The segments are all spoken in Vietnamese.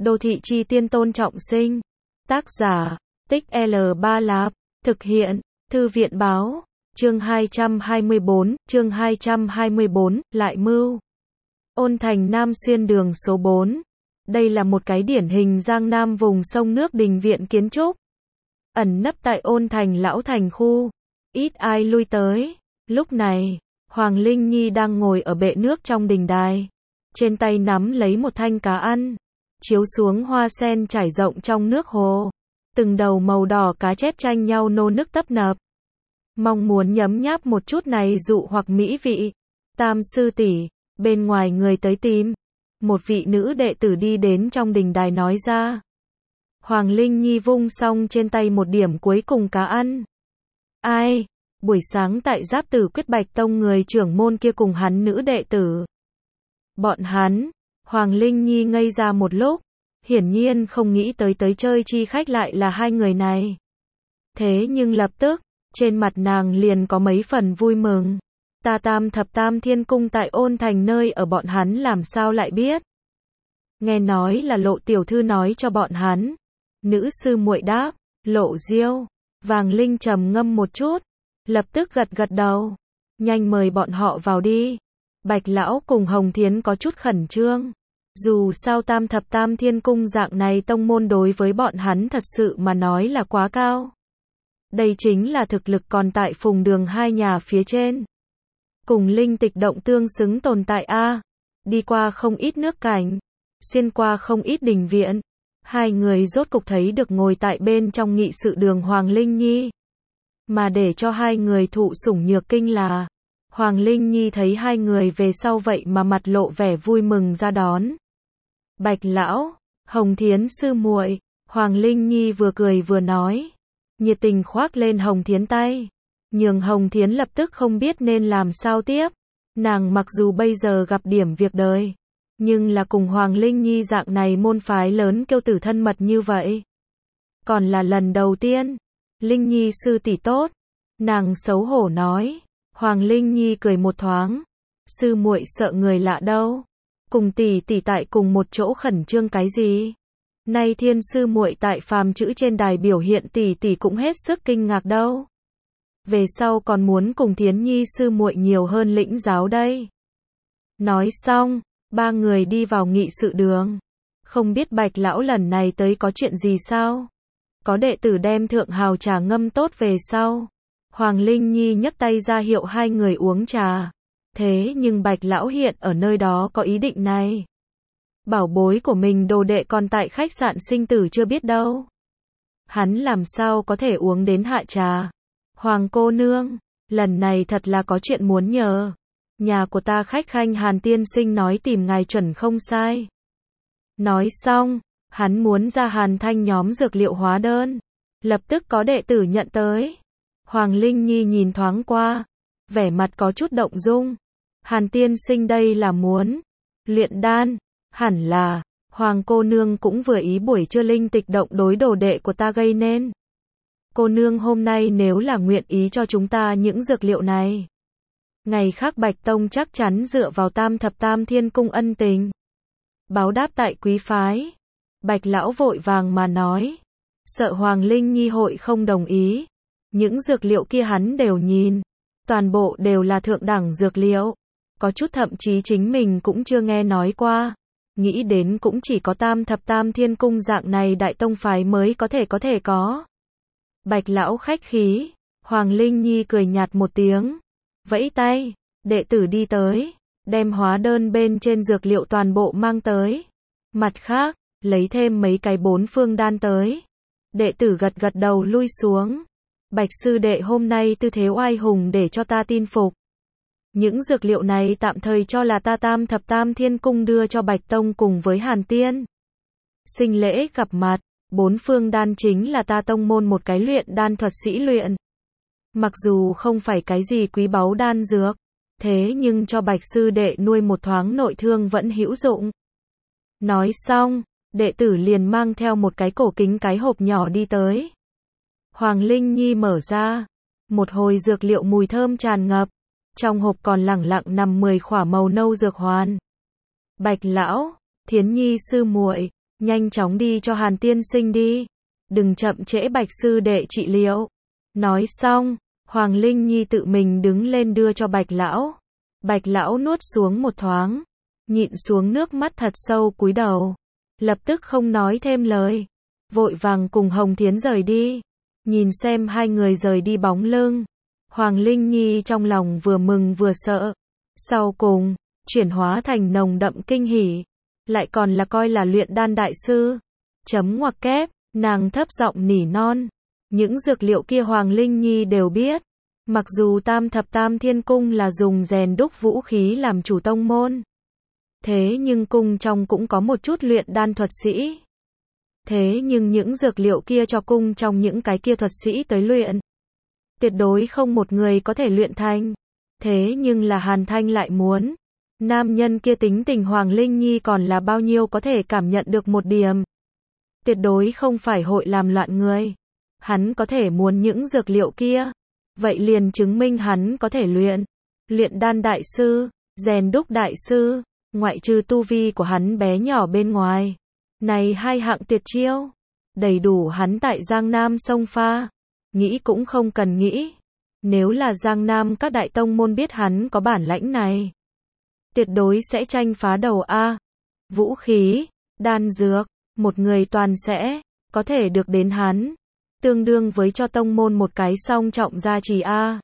Đô thị chi tiên Tôn Trọng Sinh. Tác giả, Tích L3 Lạp. Thực hiện, Thư viện báo. Chương 224, Lại Mưu. Ôn Thành Nam xuyên đường số 4. Đây là một cái điển hình Giang Nam vùng sông nước đình viện kiến trúc. Ẩn nấp tại Ôn Thành lão thành khu. Ít ai lui tới. Lúc này, Hoàng Linh Nhi đang ngồi ở bệ nước trong đình đài. Trên tay nắm lấy một thanh cá ăn. Chiếu xuống hoa sen trải rộng trong nước hồ. Từng đầu màu đỏ cá chép tranh nhau nô nức tấp nập. Mong muốn nhấm nháp một chút này dụ hoặc mỹ vị. Tam sư tỷ, bên ngoài người tới tìm. Một vị nữ đệ tử đi đến trong đình đài nói ra. Hoàng Linh Nhi vung xong trên tay một điểm cuối cùng cá ăn. Ai? Buổi sáng tại Giáp Tử Quyết Bạch Tông người trưởng môn kia cùng hắn nữ đệ tử. Bọn hắn. Hoàng Linh Nhi ngây ra một lúc. Hiển nhiên không nghĩ tới chơi chi khách lại là hai người này. Thế nhưng lập tức, trên mặt nàng liền có mấy phần vui mừng. Ta Tam Thập Tam Thiên Cung tại Ôn Thành nơi ở bọn hắn làm sao lại biết. Nghe nói là Lộ tiểu thư nói cho bọn hắn. Nữ sư muội đáp, Lộ Diêu. Vàng Linh trầm ngâm một chút, lập tức gật đầu. Nhanh mời bọn họ vào đi. Bạch lão cùng Hồng Thiến có chút khẩn trương. Dù sao Tam Thập Tam Thiên Cung dạng này tông môn đối với bọn hắn thật sự mà nói là quá cao. Đây chính là thực lực còn tại phùng đường hai nhà phía trên. Cùng linh tịch động tương xứng tồn tại a. Đi qua không ít nước cảnh, xuyên qua không ít đình viện. Hai người rốt cục thấy được ngồi tại bên trong nghị sự đường Hoàng Linh Nhi. Mà để cho hai người thụ sủng nhược kinh là, Hoàng Linh Nhi thấy hai người về sau vậy mà mặt lộ vẻ vui mừng ra đón. Bạch lão, Hồng Thiến sư muội. Hoàng Linh Nhi vừa cười vừa nói, nhiệt tình khoác lên Hồng Thiến tay, nhường Hồng Thiến lập tức không biết nên làm sao tiếp. Nàng mặc dù bây giờ gặp điểm việc đời, nhưng là cùng Hoàng Linh Nhi dạng này môn phái lớn kiêu tử thân mật như vậy, còn là lần đầu tiên. Linh Nhi sư tỷ tốt. Nàng xấu hổ nói. Hoàng Linh Nhi cười một thoáng. Sư muội sợ người lạ đâu. Cùng tỷ tỷ tại cùng một chỗ khẩn trương cái gì? Nay Thiên sư muội tại phàm chữ trên đài biểu hiện tỷ tỷ cũng hết sức kinh ngạc đâu. Về sau còn muốn cùng Thiến Nhi sư muội nhiều hơn lĩnh giáo đây. Nói xong, ba người đi vào nghị sự đường. Không biết Bạch lão lần này tới có chuyện gì sao? Có đệ tử đem thượng hào trà ngâm tốt về sau. Hoàng Linh Nhi nhấc tay ra hiệu hai người uống trà. Thế nhưng Bạch lão hiện ở nơi đó có ý định này. Bảo bối của mình đồ đệ còn tại khách sạn sinh tử chưa biết đâu. Hắn làm sao có thể uống đến hạ trà. Hoàng cô nương, lần này thật là có chuyện muốn nhờ. Nhà của ta khách khanh Hàn tiên sinh nói tìm ngài chuẩn không sai. Nói xong, hắn muốn ra Hàn Thanh nhóm dược liệu hóa đơn. Lập tức có đệ tử nhận tới. Hoàng Linh Nhi nhìn thoáng qua, vẻ mặt có chút động dung. Hàn tiên sinh đây là muốn luyện đan, hẳn là. Hoàng cô nương cũng vừa ý buổi trưa linh tịch động đối đồ đệ của ta gây nên. Cô nương hôm nay nếu là nguyện ý cho chúng ta những dược liệu này, ngày khác Bạch Tông chắc chắn dựa vào Tam Thập Tam Thiên Cung ân tình, báo đáp tại quý phái. Bạch lão vội vàng mà nói, sợ Hoàng Linh Nhi hội không đồng ý. Những dược liệu kia hắn đều nhìn, toàn bộ đều là thượng đẳng dược liệu, có chút thậm chí chính mình cũng chưa nghe nói qua. Nghĩ đến cũng chỉ có Tam Thập Tam Thiên Cung dạng này đại tông phái mới có thể có. Bạch lão khách khí. Hoàng Linh Nhi cười nhạt một tiếng, vẫy tay, đệ tử đi tới, đem hóa đơn bên trên dược liệu toàn bộ mang tới. Mặt khác, lấy thêm mấy cái 4 phương đan tới. Đệ tử gật đầu lui xuống. Bạch sư đệ hôm nay tư thế oai hùng để cho ta tin phục. Những dược liệu này tạm thời cho là ta Tam Thập Tam Thiên Cung đưa cho Bạch Tông cùng với Hàn Tiên sinh lễ gặp mặt. 4 phương đan chính là ta tông môn một cái luyện đan thuật sĩ luyện. Mặc dù không phải cái gì quý báu đan dược, thế nhưng cho Bạch sư đệ nuôi một thoáng nội thương vẫn hữu dụng. Nói xong, đệ tử liền mang theo một cái cổ kính cái hộp nhỏ đi tới. Hoàng Linh Nhi mở ra, một hồi dược liệu mùi thơm tràn ngập, trong hộp còn lẳng lặng nằm 10 khỏa màu nâu dược hoàn. Bạch lão, Thiến Nhi sư muội, nhanh chóng đi cho Hàn tiên sinh đi, đừng chậm trễ Bạch sư đệ trị liệu. Nói xong, Hoàng Linh Nhi tự mình đứng lên đưa cho Bạch lão. Bạch lão nuốt xuống một thoáng, nhịn xuống nước mắt thật sâu cúi đầu, lập tức không nói thêm lời, vội vàng cùng Hồng Thiến rời đi. Nhìn xem hai người rời đi bóng lưng, Hoàng Linh Nhi trong lòng vừa mừng vừa sợ, sau cùng chuyển hóa thành nồng đậm kinh hỉ, lại còn là coi là luyện đan đại sư. Chấm ngoặc kép, nàng thấp giọng nỉ non, những dược liệu kia Hoàng Linh Nhi đều biết. Mặc dù Tam Thập Tam Thiên Cung là dùng rèn đúc vũ khí làm chủ tông môn, thế nhưng cung trong cũng có một chút luyện đan thuật sĩ. Thế nhưng những dược liệu kia cho cung trong những cái kia thuật sĩ tới luyện, tuyệt đối không một người có thể luyện thành. Thế nhưng là Hàn Thanh lại muốn. Nam nhân kia tính tình Hoàng Linh Nhi còn là bao nhiêu có thể cảm nhận được một điểm. Tuyệt đối không phải hội làm loạn người. Hắn có thể muốn những dược liệu kia, vậy liền chứng minh hắn có thể luyện. Luyện đan đại sư, rèn đúc đại sư, ngoại trừ tu vi của hắn bé nhỏ bên ngoài. Này hai hạng tuyệt chiêu, đầy đủ hắn tại Giang Nam xông pha. Nghĩ cũng không cần nghĩ. Nếu là Giang Nam các đại tông môn biết hắn có bản lãnh này, tuyệt đối sẽ tranh phá đầu a. Vũ khí, đan dược, một người toàn sẽ có thể được đến hắn, tương đương với cho tông môn một cái song trọng gia trì a.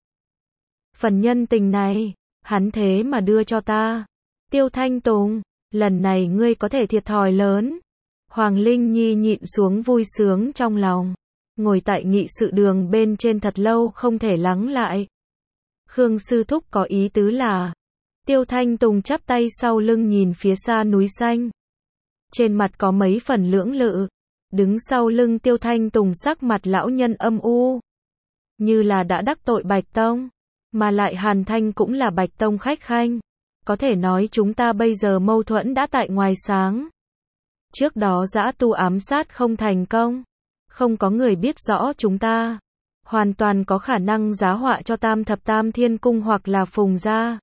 Phần nhân tình này, hắn thế mà đưa cho ta. Tiêu Thanh Tùng, lần này ngươi có thể thiệt thòi lớn. Hoàng Linh Nhi nhịn xuống vui sướng trong lòng, ngồi tại nghị sự đường bên trên thật lâu không thể lắng lại. Khương sư thúc có ý tứ là. Tiêu Thanh Tùng chắp tay sau lưng nhìn phía xa núi xanh, trên mặt có mấy phần lưỡng lự. Đứng sau lưng Tiêu Thanh Tùng sắc mặt lão nhân âm u, như là đã đắc tội Bạch Tông, mà lại Hàn Thanh cũng là Bạch Tông khách khanh. Có thể nói chúng ta bây giờ mâu thuẫn đã tại ngoài sáng. Trước đó dã tu ám sát không thành công, không có người biết rõ chúng ta, hoàn toàn có khả năng giá họa cho Tam Thập Tam Thiên Cung hoặc là Phùng gia.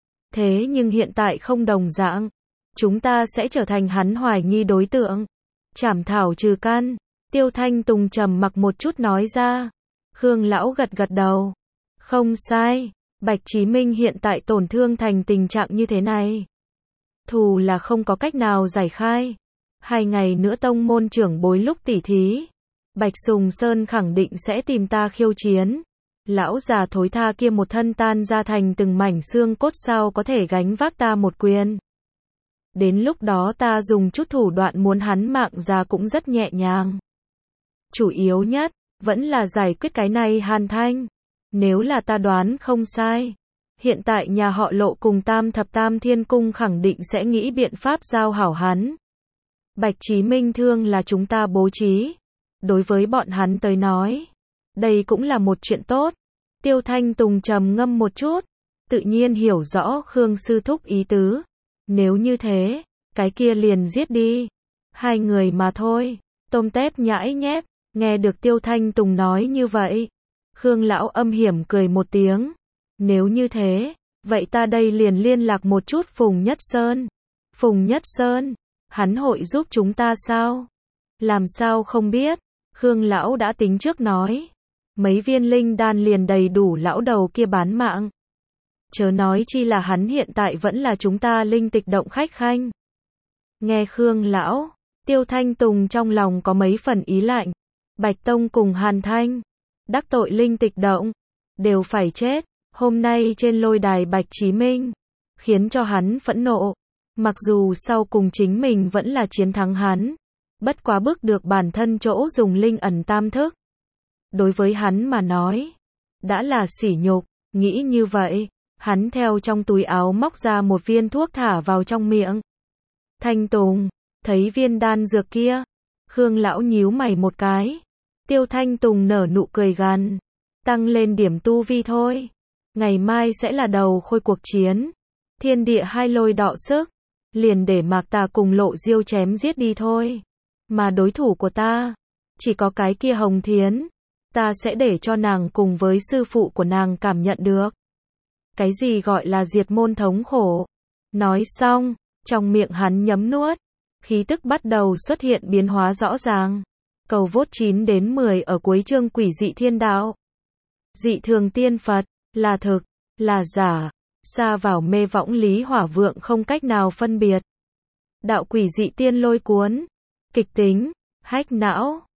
Thế nhưng hiện tại không đồng dạng, chúng ta sẽ trở thành hắn hoài nghi đối tượng. Trảm thảo trừ căn. Tiêu Thanh Tùng trầm mặc một chút nói ra. Khương lão gật gật đầu. Không sai, Bạch Chí Minh hiện tại tổn thương thành tình trạng như thế này, thù là không có cách nào giải khai. 2 ngày nữa tông môn trưởng bối lúc tỉ thí, Bạch Sùng Sơn khẳng định sẽ tìm ta khiêu chiến. Lão già thối tha kia một thân tan ra thành từng mảnh xương cốt, sao có thể gánh vác ta một quyền. Đến lúc đó ta dùng chút thủ đoạn muốn hắn mạng già cũng rất nhẹ nhàng. Chủ yếu nhất, vẫn là giải quyết cái này Hàn Thanh. Nếu là ta đoán không sai, hiện tại nhà họ Lộ cùng Tam Thập Tam Thiên Cung khẳng định sẽ nghĩ biện pháp giao hảo hắn. Bạch Chí Minh thương là chúng ta bố trí. Đối với bọn hắn tới nói, đây cũng là một chuyện tốt. Tiêu Thanh Tùng trầm ngâm một chút, tự nhiên hiểu rõ Khương sư thúc ý tứ. Nếu như thế, cái kia liền giết đi. 2 người mà thôi. Tôm tép nhãi nhép, nghe được Tiêu Thanh Tùng nói như vậy, Khương lão âm hiểm cười một tiếng. Nếu như thế, vậy ta đây liền liên lạc một chút Phùng Nhất Sơn. Phùng Nhất Sơn, hắn hội giúp chúng ta sao? Làm sao không biết? Khương lão đã tính trước nói. Mấy viên linh đan liền đầy đủ lão đầu kia bán mạng. Chớ nói chi là hắn hiện tại vẫn là chúng ta linh tịch động khách khanh. Nghe Khương lão, Tiêu Thanh Tùng trong lòng có mấy phần ý lạnh. Bạch Tông cùng Hàn Thanh, đắc tội linh tịch động, đều phải chết. Hôm nay trên lôi đài Bạch Chí Minh, khiến cho hắn phẫn nộ. Mặc dù sau cùng chính mình vẫn là chiến thắng hắn, bất quá bước được bản thân chỗ dùng linh ẩn tam thức. Đối với hắn mà nói, đã là sỉ nhục. Nghĩ như vậy, hắn theo trong túi áo móc ra một viên thuốc thả vào trong miệng. Thanh Tùng, thấy viên đan dược kia, Khương lão nhíu mày một cái. Tiêu Thanh Tùng nở nụ cười gằn, tăng lên điểm tu vi thôi. Ngày mai sẽ là đầu khôi cuộc chiến, thiên địa hai lôi đọ sức, liền để Mạc Tà cùng Lộ Diêu chém giết đi thôi. Mà đối thủ của ta, chỉ có cái kia Hồng Thiến. Ta sẽ để cho nàng cùng với sư phụ của nàng cảm nhận được cái gì gọi là diệt môn thống khổ. Nói xong, trong miệng hắn nhấm nuốt Khí tức bắt đầu xuất hiện biến hóa rõ ràng. Cầu vote 9 đến 10 ở cuối chương quỷ dị thiên đạo. Dị thường tiên Phật, là thực, là giả, sa vào mê võng lý hỏa vượng không cách nào phân biệt. Đạo quỷ dị tiên lôi cuốn, kịch tính, hách não.